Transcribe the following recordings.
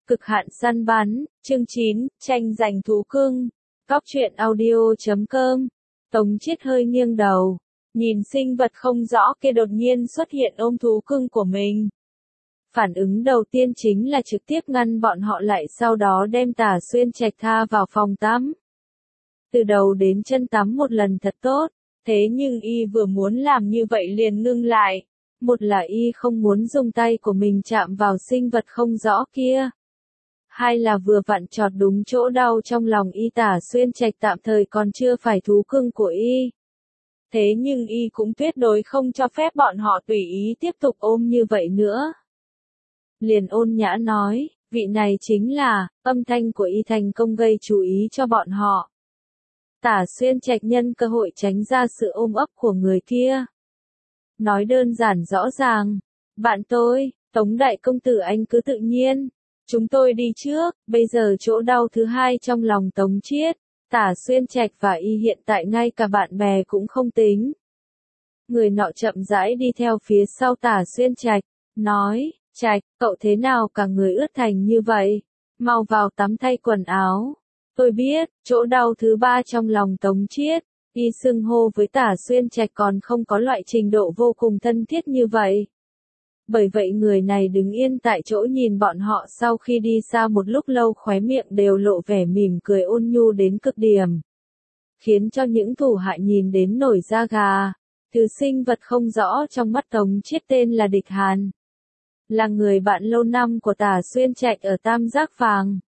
Cực hạn săn bắn, chương 9, tranh giành thú cưng. Góc truyện audio.com. Tống Chiết hơi nghiêng đầu, nhìn sinh vật không rõ kia đột nhiên xuất hiện ôm thú cưng của mình. Phản ứng đầu tiên chính là trực tiếp ngăn bọn họ lại, sau đó đem Tả Xuyên Trạch tha vào phòng tắm. Từ đầu đến chân tắm một lần thật tốt, thế nhưng y vừa muốn làm như vậy liền ngưng lại. Một là y không muốn dùng tay của mình chạm vào sinh vật không rõ kia. Hai là vừa vặn chọt đúng chỗ đau trong lòng y. Tả Xuyên Trạch tạm thời còn chưa phải thú cưng của y. Thế nhưng y cũng tuyệt đối không cho phép bọn họ tùy ý tiếp tục ôm như vậy nữa. Liền ôn nhã nói, vị này chính là, âm thanh của y thành công gây chú ý cho bọn họ. Tả Xuyên Trạch nhân cơ hội tránh ra sự ôm ấp của người kia. Nói đơn giản rõ ràng, bạn tôi, Tống đại công tử anh cứ tự nhiên. Chúng tôi đi trước, bây giờ chỗ đau thứ hai trong lòng Tống Chiết, Tả Xuyên Trạch và y hiện tại ngay cả bạn bè cũng không tính. Người nọ chậm rãi đi theo phía sau Tả Xuyên Trạch, nói, Trạch, cậu thế nào cả người ướt thành như vậy? Mau vào tắm thay quần áo. Tôi biết, chỗ đau thứ ba trong lòng Tống Chiết, y xưng hô với Tả Xuyên Trạch còn không có loại trình độ vô cùng thân thiết như vậy. Bởi vậy người này đứng yên tại chỗ nhìn bọn họ, sau khi đi xa một lúc lâu khóe miệng đều lộ vẻ mỉm cười ôn nhu đến cực điểm. Khiến cho những thủ hạ nhìn đến nổi da gà. Thứ sinh vật không rõ trong mắt Tống Chiết tên là Địch Hàn. Là người bạn lâu năm của Tả Xuyên Trạch ở Tam Giác Phàng.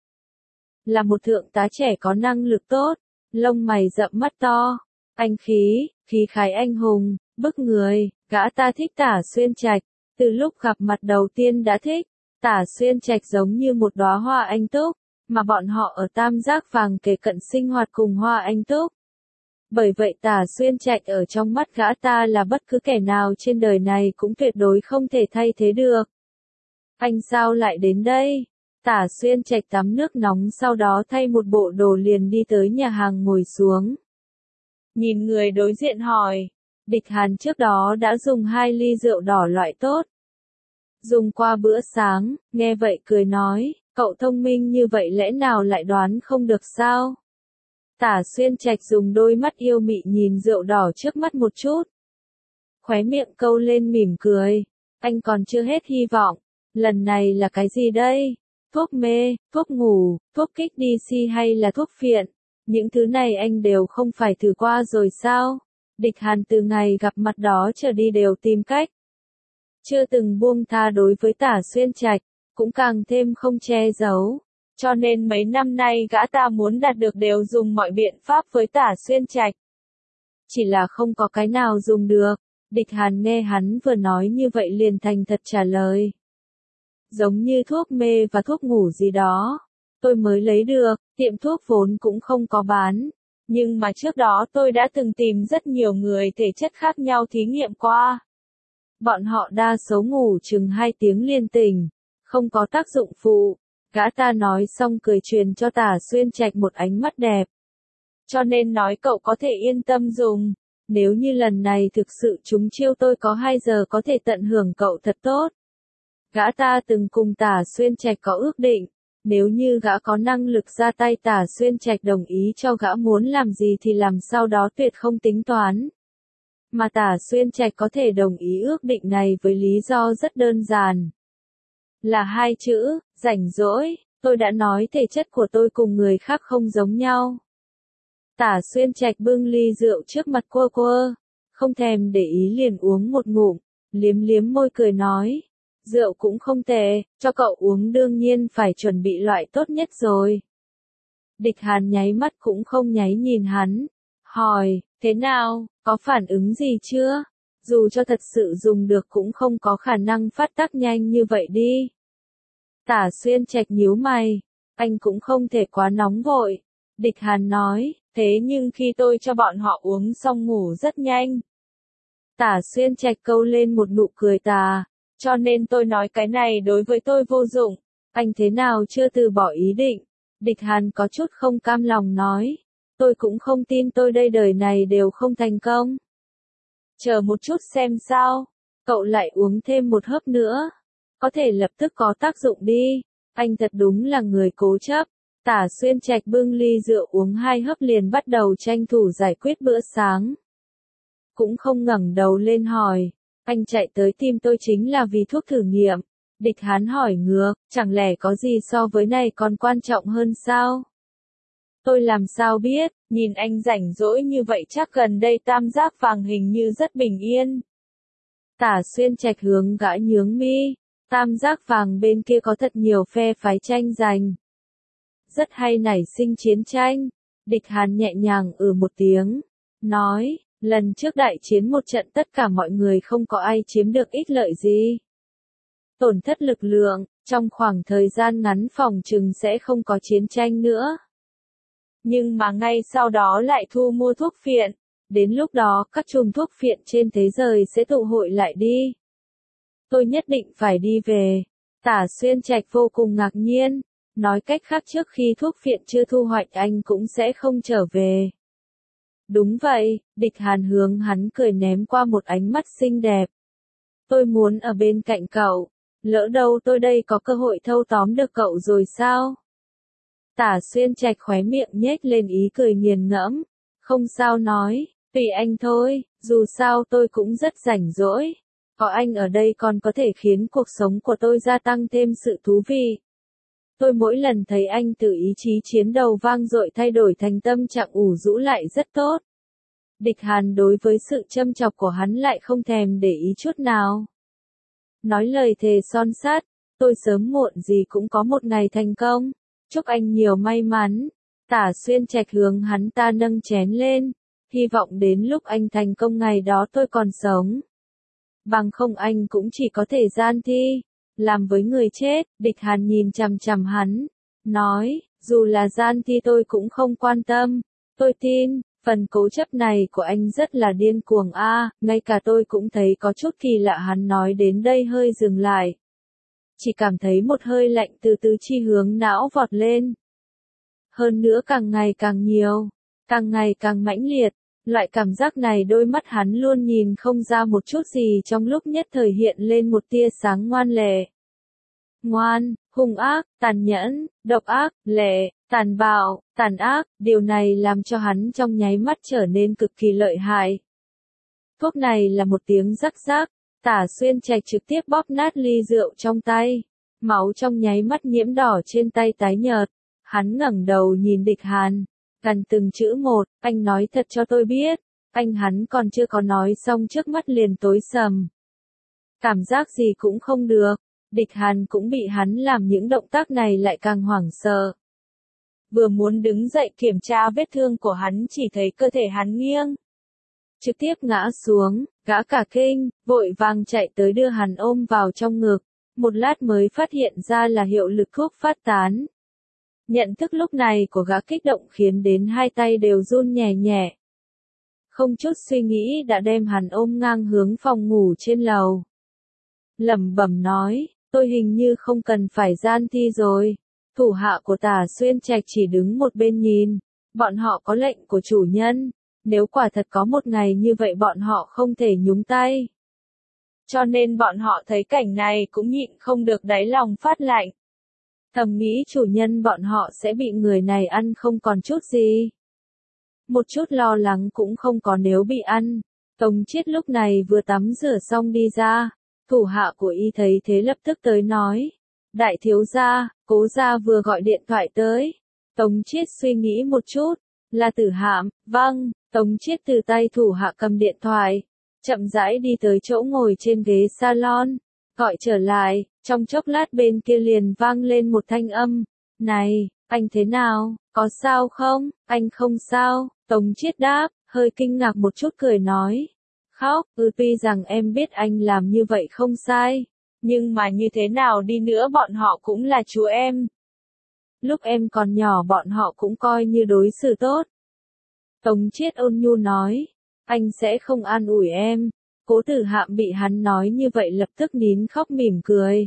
Là một thượng tá trẻ có năng lực tốt, lông mày rậm mắt to, anh khí khái anh hùng, bức người, gã ta thích Tả Xuyên Trạch. Từ lúc gặp mặt đầu tiên đã thích, Tả Xuyên Trạch giống như một đóa hoa anh túc, mà bọn họ ở Tam Giác Phàng kề cận sinh hoạt cùng hoa anh túc. Bởi vậy Tả Xuyên Trạch ở trong mắt gã ta là bất cứ kẻ nào trên đời này cũng tuyệt đối không thể thay thế được. Anh sao lại đến đây? Tả Xuyên Trạch tắm nước nóng sau đó thay một bộ đồ liền đi tới nhà hàng ngồi xuống. Nhìn người đối diện hỏi. Địch Hàn trước đó đã dùng 2 ly rượu đỏ loại tốt. Dùng qua bữa sáng, nghe vậy cười nói, cậu thông minh như vậy lẽ nào lại đoán không được sao? Tả Xuyên Trạch dùng đôi mắt yêu mị nhìn rượu đỏ trước mắt một chút. Khóe miệng câu lên mỉm cười, anh còn chưa hết hy vọng, lần này là cái gì đây? Thuốc mê, thuốc ngủ, thuốc kích DC hay là thuốc phiện? Những thứ này anh đều không phải thử qua rồi sao? Địch Hàn từ ngày gặp mặt đó trở đi đều tìm cách. Chưa từng buông tha đối với Tả Xuyên Trạch, cũng càng thêm không che giấu. Cho nên mấy năm nay gã ta muốn đạt được đều dùng mọi biện pháp với Tả Xuyên Trạch. Chỉ là không có cái nào dùng được. Địch Hàn nghe hắn vừa nói như vậy liền thành thật trả lời. Giống như thuốc mê và thuốc ngủ gì đó. Tôi mới lấy được, tiệm thuốc vốn cũng không có bán. Nhưng mà trước đó tôi đã từng tìm rất nhiều người thể chất khác nhau thí nghiệm qua. Bọn họ đa số ngủ chừng 2 tiếng liên tỉnh, không có tác dụng phụ. Gã ta nói xong cười truyền cho Tả Xuyên Trạch một ánh mắt đẹp. Cho nên nói cậu có thể yên tâm dùng. Nếu như lần này thực sự trúng chiêu tôi có 2 giờ có thể tận hưởng cậu thật tốt. Gã ta từng cùng Tả Xuyên Trạch có ước định. Nếu như gã có năng lực ra tay, Tả Xuyên Trạch đồng ý cho gã muốn làm gì thì làm, sau đó tuyệt không tính toán. Mà Tả Xuyên Trạch có thể đồng ý ước định này với lý do rất đơn giản. Là 2 chữ, rảnh rỗi. Tôi đã nói thể chất của tôi cùng người khác không giống nhau. Tả Xuyên Trạch bưng ly rượu trước mặt cô, không thèm để ý liền uống một ngụm, liếm liếm môi cười nói. Rượu cũng không tệ, cho cậu uống đương nhiên phải chuẩn bị loại tốt nhất rồi. Địch Hàn nháy mắt cũng không nháy nhìn hắn, hỏi, thế nào, có phản ứng gì chưa? Dù cho thật sự dùng được cũng không có khả năng phát tác nhanh như vậy đi. Tả Xuyên Trạch nhíu mày, anh cũng không thể quá nóng vội. Địch Hàn nói, thế nhưng khi tôi cho bọn họ uống xong ngủ rất nhanh. Tả Xuyên Trạch câu lên một nụ cười tà. Cho nên tôi nói cái này đối với tôi vô dụng, anh thế nào chưa từ bỏ ý định? Địch Hàn có chút không cam lòng nói, tôi cũng không tin tôi đây đời này đều không thành công. Chờ một chút xem sao, cậu lại uống thêm một hớp nữa, có thể lập tức có tác dụng đi. Anh thật đúng là người cố chấp. Tả Xuyên Trạch bưng ly rượu uống 2 hớp liền bắt đầu tranh thủ giải quyết bữa sáng. Cũng không ngẩng đầu lên hỏi, anh chạy tới tìm tôi chính là vì thuốc thử nghiệm. Địch Hán hỏi ngược, chẳng lẽ có gì so với này còn quan trọng hơn sao? Tôi làm sao biết, nhìn anh rảnh rỗi như vậy chắc gần đây tam giác vàng hình như rất bình yên. Tả Xuyên Trạch hướng gã nhướng mi, tam giác vàng bên kia có thật nhiều phe phái tranh giành. Rất hay nảy sinh chiến tranh. Địch Hàn nhẹ nhàng một tiếng, nói, lần trước đại chiến một trận tất cả mọi người không có ai chiếm được ích lợi gì. Tổn thất lực lượng, trong khoảng thời gian ngắn phòng chừng sẽ không có chiến tranh nữa. Nhưng mà ngay sau đó lại thu mua thuốc phiện, đến lúc đó các chùm thuốc phiện trên thế giới sẽ tụ hội lại đi. Tôi nhất định phải đi về. Tả Xuyên Trạch vô cùng ngạc nhiên, nói cách khác trước khi thuốc phiện chưa thu hoạch anh cũng sẽ không trở về. Đúng vậy, Địch Hàn hướng hắn cười ném qua một ánh mắt xinh đẹp. Tôi muốn ở bên cạnh cậu, lỡ đâu tôi đây có cơ hội thâu tóm được cậu rồi sao? Tả Xuyên Trạch khóe miệng nhếch lên ý cười nghiền ngẫm, không sao nói, tùy anh thôi, dù sao tôi cũng rất rảnh rỗi. Có anh ở đây còn có thể khiến cuộc sống của tôi gia tăng thêm sự thú vị. Tôi mỗi lần thấy anh từ ý chí chiến đầu vang dội thay đổi thành tâm trạng ủ rũ lại rất tốt. Địch Hàn đối với sự châm chọc của hắn lại không thèm để ý chút nào. Nói lời thề son sắt, tôi sớm muộn gì cũng có một ngày thành công. Chúc anh nhiều may mắn. Tả Xuyên Trạch hướng hắn ta nâng chén lên, hy vọng đến lúc anh thành công ngày đó tôi còn sống. Bằng không anh cũng chỉ có thể gian thi, làm với người chết. Địch Hàn nhìn chằm chằm hắn, nói, dù là gian thi tôi cũng không quan tâm. Tôi tin, phần cố chấp này của anh rất là điên cuồng ngay cả tôi cũng thấy có chút kỳ lạ. Hắn nói đến đây hơi dừng lại. Chỉ cảm thấy một hơi lạnh từ tứ chi hướng não vọt lên. Hơn nữa càng ngày càng nhiều, càng ngày càng mãnh liệt, loại cảm giác này đôi mắt hắn luôn nhìn không ra một chút gì trong lúc nhất thời hiện lên một tia sáng ngoan lệ. Ngoan, hung ác, tàn nhẫn, độc ác, lệ, tàn bạo, tàn ác, điều này làm cho hắn trong nháy mắt trở nên cực kỳ lợi hại. Thuốc này là một tiếng rắc rắc. Tả Xuyên Trạch trực tiếp bóp nát ly rượu trong tay. Máu trong nháy mắt nhiễm đỏ trên tay tái nhợt. Hắn ngẩng đầu nhìn Địch Hàn. Gần từng chữ một, anh nói thật cho tôi biết. Hắn còn chưa có nói xong trước mắt liền tối sầm. Cảm giác gì cũng không được. Địch Hàn cũng bị hắn làm những động tác này lại càng hoảng sợ. Vừa muốn đứng dậy kiểm tra vết thương của hắn chỉ thấy cơ thể hắn nghiêng. Trực tiếp ngã xuống, gã cả kinh, vội vàng chạy tới đưa hắn ôm vào trong ngực, một lát mới phát hiện ra là hiệu lực thuốc phát tán. Nhận thức lúc này của gã kích động khiến đến hai tay đều run nhẹ nhẹ. Không chút suy nghĩ đã đem hắn ôm ngang hướng phòng ngủ trên lầu. Lẩm bẩm nói, tôi hình như không cần phải gian thi rồi. Thủ hạ của Tả Xuyên Trạch chỉ đứng một bên nhìn, bọn họ có lệnh của chủ nhân. Nếu quả thật có một ngày như vậy bọn họ không thể nhúng tay. Cho nên bọn họ thấy cảnh này cũng nhịn không được đáy lòng phát lạnh. Thầm nghĩ chủ nhân bọn họ sẽ bị người này ăn không còn chút gì. Một chút lo lắng cũng không có nếu bị ăn. Tống Chiết lúc này vừa tắm rửa xong đi ra. Thủ hạ của y thấy thế lập tức tới nói. Đại thiếu gia, Cố gia vừa gọi điện thoại tới. Tống Chiết suy nghĩ một chút. Là Tử Hạm, vâng. Tống Chiết từ tay thủ hạ cầm điện thoại, chậm rãi đi tới chỗ ngồi trên ghế salon, gọi trở lại, trong chốc lát bên kia liền vang lên một thanh âm, này, anh thế nào, có sao không, anh không sao, Tống Chiết đáp, hơi kinh ngạc một chút cười nói, khóc, tuy rằng em biết anh làm như vậy không sai, nhưng mà như thế nào đi nữa bọn họ cũng là chú em. Lúc em còn nhỏ bọn họ cũng coi như đối xử tốt. Tống Chiết ôn nhu nói, anh sẽ không an ủi em. Cố Tử Hạm bị hắn nói như vậy lập tức nín khóc mỉm cười.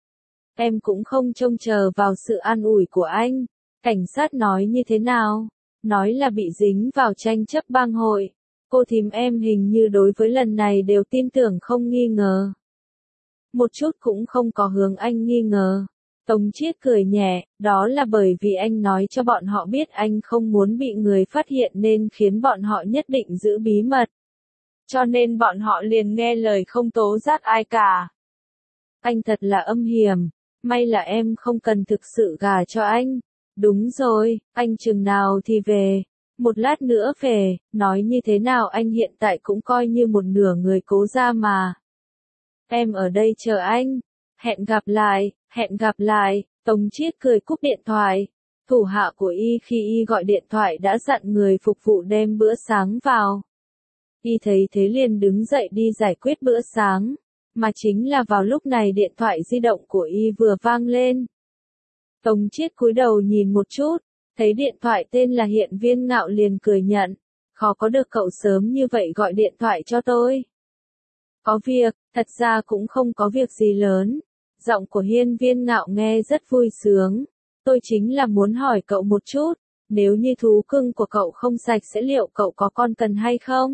Em cũng không trông chờ vào sự an ủi của anh. Cảnh sát nói như thế nào? Nói là bị dính vào tranh chấp bang hội. Cô thím em hình như đối với lần này đều tin tưởng không nghi ngờ. Một chút cũng không có hướng anh nghi ngờ. Tống Chiết cười nhẹ, đó là bởi vì anh nói cho bọn họ biết anh không muốn bị người phát hiện nên khiến bọn họ nhất định giữ bí mật. Cho nên bọn họ liền nghe lời không tố giác ai cả. Anh thật là âm hiểm, may là em không cần thực sự gả cho anh. Đúng rồi, anh chừng nào thì về, một lát nữa về, nói như thế nào anh hiện tại cũng coi như một nửa người Cố gia mà. Em ở đây chờ anh, hẹn gặp lại, hẹn gặp lại, Tống Chiết cười cúp điện thoại. Thủ hạ của y khi y gọi điện thoại đã dặn người phục vụ đem bữa sáng vào. Y thấy thế liền đứng dậy đi giải quyết bữa sáng, mà chính là vào lúc này điện thoại di động của y vừa vang lên. Tống Chiết cúi đầu nhìn một chút, thấy điện thoại tên là Hiện Viên Ngạo liền cười nhận, khó có được cậu sớm như vậy gọi điện thoại cho tôi. Có việc, thật ra cũng không có việc gì lớn. Giọng của Hiên Viên Ngạo nghe rất vui sướng. Tôi chính là muốn hỏi cậu một chút, nếu như thú cưng của cậu không sạch sẽ liệu cậu có con cần hay không?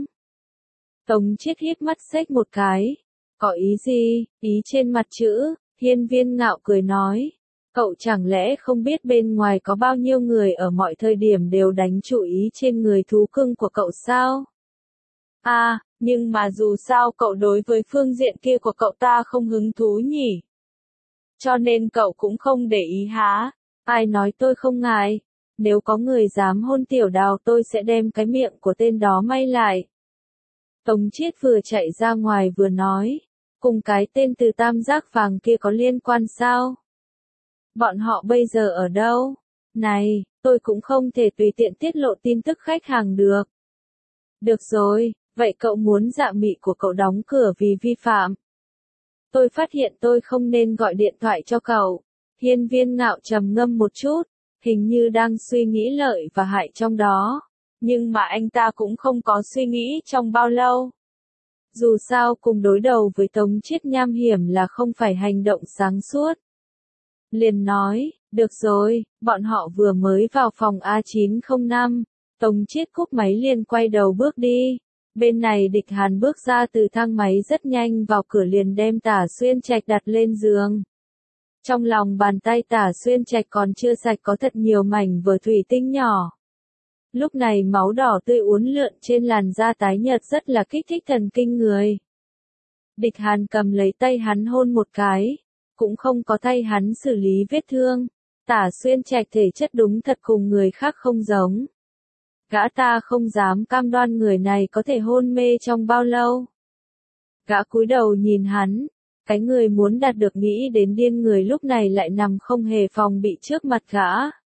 Tống Chiết híp mắt xếch một cái. Có ý gì? Ý trên mặt chữ, Hiên Viên Ngạo cười nói. Cậu chẳng lẽ không biết bên ngoài có bao nhiêu người ở mọi thời điểm đều đánh chú ý trên người thú cưng của cậu sao? À, nhưng mà dù sao cậu đối với phương diện kia của cậu ta không hứng thú nhỉ? Cho nên cậu cũng không để ý hả? Ai nói tôi không ngại? Nếu có người dám hôn Tiểu Đào tôi sẽ đem cái miệng của tên đó may lại. Tống Chiết vừa chạy ra ngoài vừa nói. Cùng cái tên từ tam giác vàng kia có liên quan sao? Bọn họ bây giờ ở đâu? Này, tôi cũng không thể tùy tiện tiết lộ tin tức khách hàng được. Được rồi, vậy cậu muốn Dạ Mị của cậu đóng cửa vì vi phạm? Tôi phát hiện tôi không nên gọi điện thoại cho cậu. Hiên Viên Ngạo trầm ngâm một chút, hình như đang suy nghĩ lợi và hại trong đó. Nhưng mà anh ta cũng không có suy nghĩ trong bao lâu. Dù sao cùng đối đầu với Tống Chiết nham hiểm là không phải hành động sáng suốt. Liền nói, được rồi, bọn họ vừa mới vào phòng A905. Tống Chiết cúp máy liền quay đầu bước đi. Bên này Địch Hàn bước ra từ thang máy rất nhanh vào cửa liền đem Tả Xuyên Trạch đặt lên giường. Trong lòng bàn tay Tả Xuyên Trạch còn chưa sạch có thật nhiều mảnh vỡ thủy tinh nhỏ. Lúc này máu đỏ tươi uốn lượn trên làn da tái nhợt rất là kích thích thần kinh người. Địch Hàn cầm lấy tay hắn hôn một cái, cũng không có thay hắn xử lý vết thương. Tả Xuyên Trạch thể chất đúng thật cùng người khác không giống. Gã ta không dám cam đoan người này có thể hôn mê trong bao lâu. Gã cúi đầu nhìn hắn, cái người muốn đạt được nghĩ đến điên người lúc này lại nằm không hề phòng bị trước mặt gã.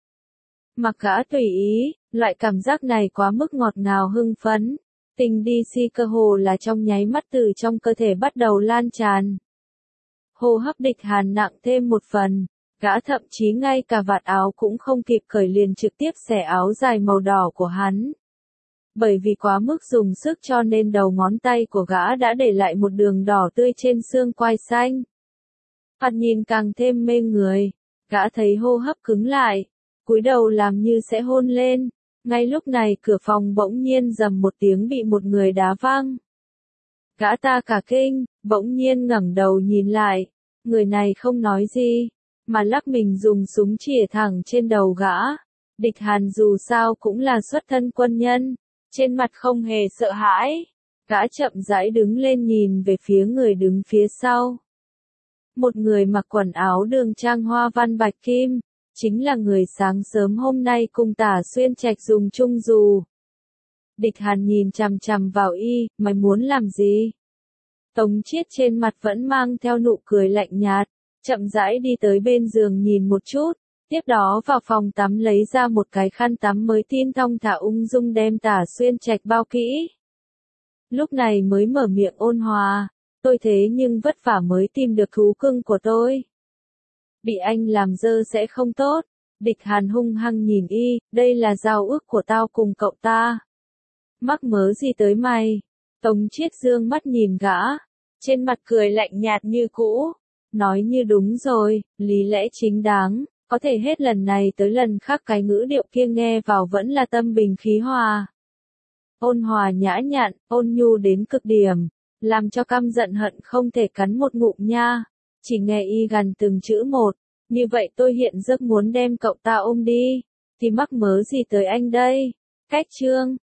Mặc gã tùy ý, loại cảm giác này quá mức ngọt ngào hưng phấn. Tình đi si cơ hồ là trong nháy mắt từ trong cơ thể bắt đầu lan tràn. Hô hấp Địch Hàn nặng thêm một phần. Gã thậm chí ngay cả vạt áo cũng không kịp cởi liền trực tiếp xẻ áo dài màu đỏ của hắn. Bởi vì quá mức dùng sức cho nên đầu ngón tay của gã đã để lại một đường đỏ tươi trên xương quai xanh. Mặt nhìn càng thêm mê người, gã thấy hô hấp cứng lại, cúi đầu làm như sẽ hôn lên. Ngay lúc này cửa phòng bỗng nhiên rầm một tiếng bị một người đá văng. Gã ta cả kinh, bỗng nhiên ngẩng đầu nhìn lại, người này không nói gì, mà lắc mình dùng súng chĩa thẳng trên đầu gã. Địch Hàn dù sao cũng là xuất thân quân nhân, trên mặt không hề sợ hãi. Gã chậm rãi đứng lên nhìn về phía người đứng phía sau. Một người mặc quần áo đường trang hoa văn bạch kim, chính là người sáng sớm hôm nay cùng Tả Xuyên Trạch dùng chung dù. Địch Hàn nhìn chằm chằm vào y, mày muốn làm gì? Tống Chiết trên mặt vẫn mang theo nụ cười lạnh nhạt, chậm rãi đi tới bên giường nhìn một chút, tiếp đó vào phòng tắm lấy ra một cái khăn tắm mới tin thong thả ung dung đem Tả Xuyên Trạch bao kỹ. Lúc này mới mở miệng ôn hòa, tôi thế nhưng vất vả mới tìm được thú cưng của tôi. Bị anh làm dơ sẽ không tốt. Địch Hàn hung hăng nhìn y, đây là giao ước của tao cùng cậu ta. Mắc mớ gì tới mày? Tống Chiết dương mắt nhìn gã, trên mặt cười lạnh nhạt như cũ, nói như đúng rồi, lý lẽ chính đáng, có thể hết lần này tới lần khác cái ngữ điệu kia nghe vào vẫn là tâm bình khí hòa. Ôn hòa nhã nhặn, ôn nhu đến cực điểm, làm cho căm giận hận không thể cắn một ngụm nha. Chỉ nghe y gằn từng chữ một, Như vậy tôi hiện rất muốn đem cậu ta ôm đi. Thì mắc mớ gì tới anh đây? Cách chương